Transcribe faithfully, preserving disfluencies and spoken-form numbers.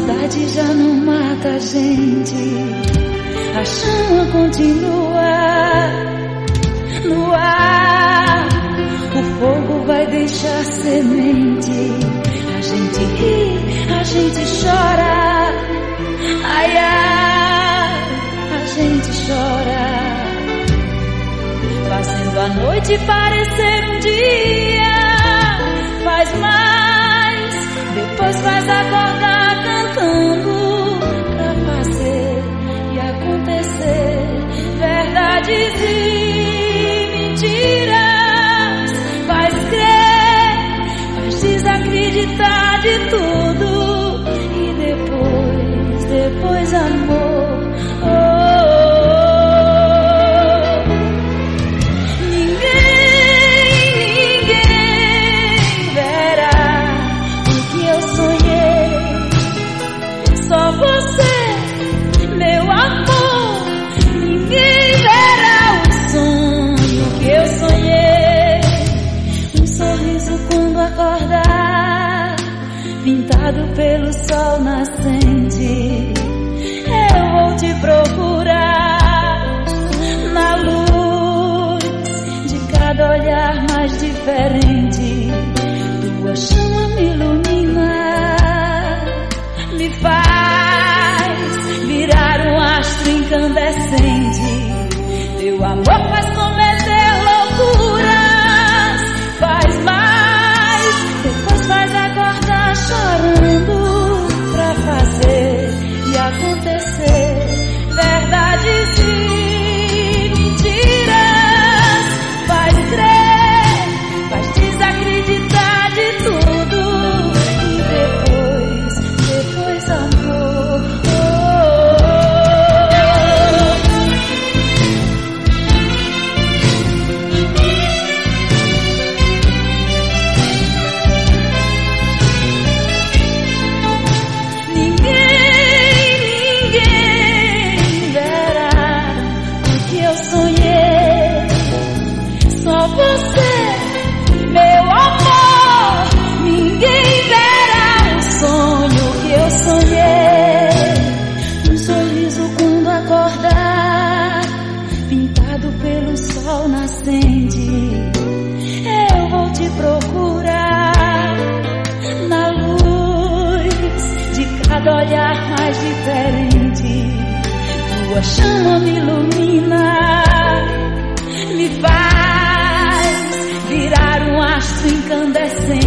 saudade já não mata a gente, a chama continua no ar. O fogo vai deixar semente, a gente ri, a gente chora, ai ai, a gente chora, fazendo a noite parecer um dia. Faz mais, depois faz acordar cantando, pra fazer e acontecer verdades e mentiras. Faz crer, faz desacreditar de tudo, e depois, depois amor. Oh, pintado pelo sol nascente, eu vou te procurar na luz de cada olhar mais diferente. Tua chama me ilumina, me faz virar um astro incandescente. Teu amor faz cometer loucuras, faz mais, depois faz acordar chorando, pra fazer e acontecer verdades e mentiras. Faz crer, faz desacreditar de tudo, e depois, depois amor. Oh, sol nascente, eu vou te procurar na luz de cada olhar mais diferente. Tua chama me ilumina, me faz virar um astro incandescente.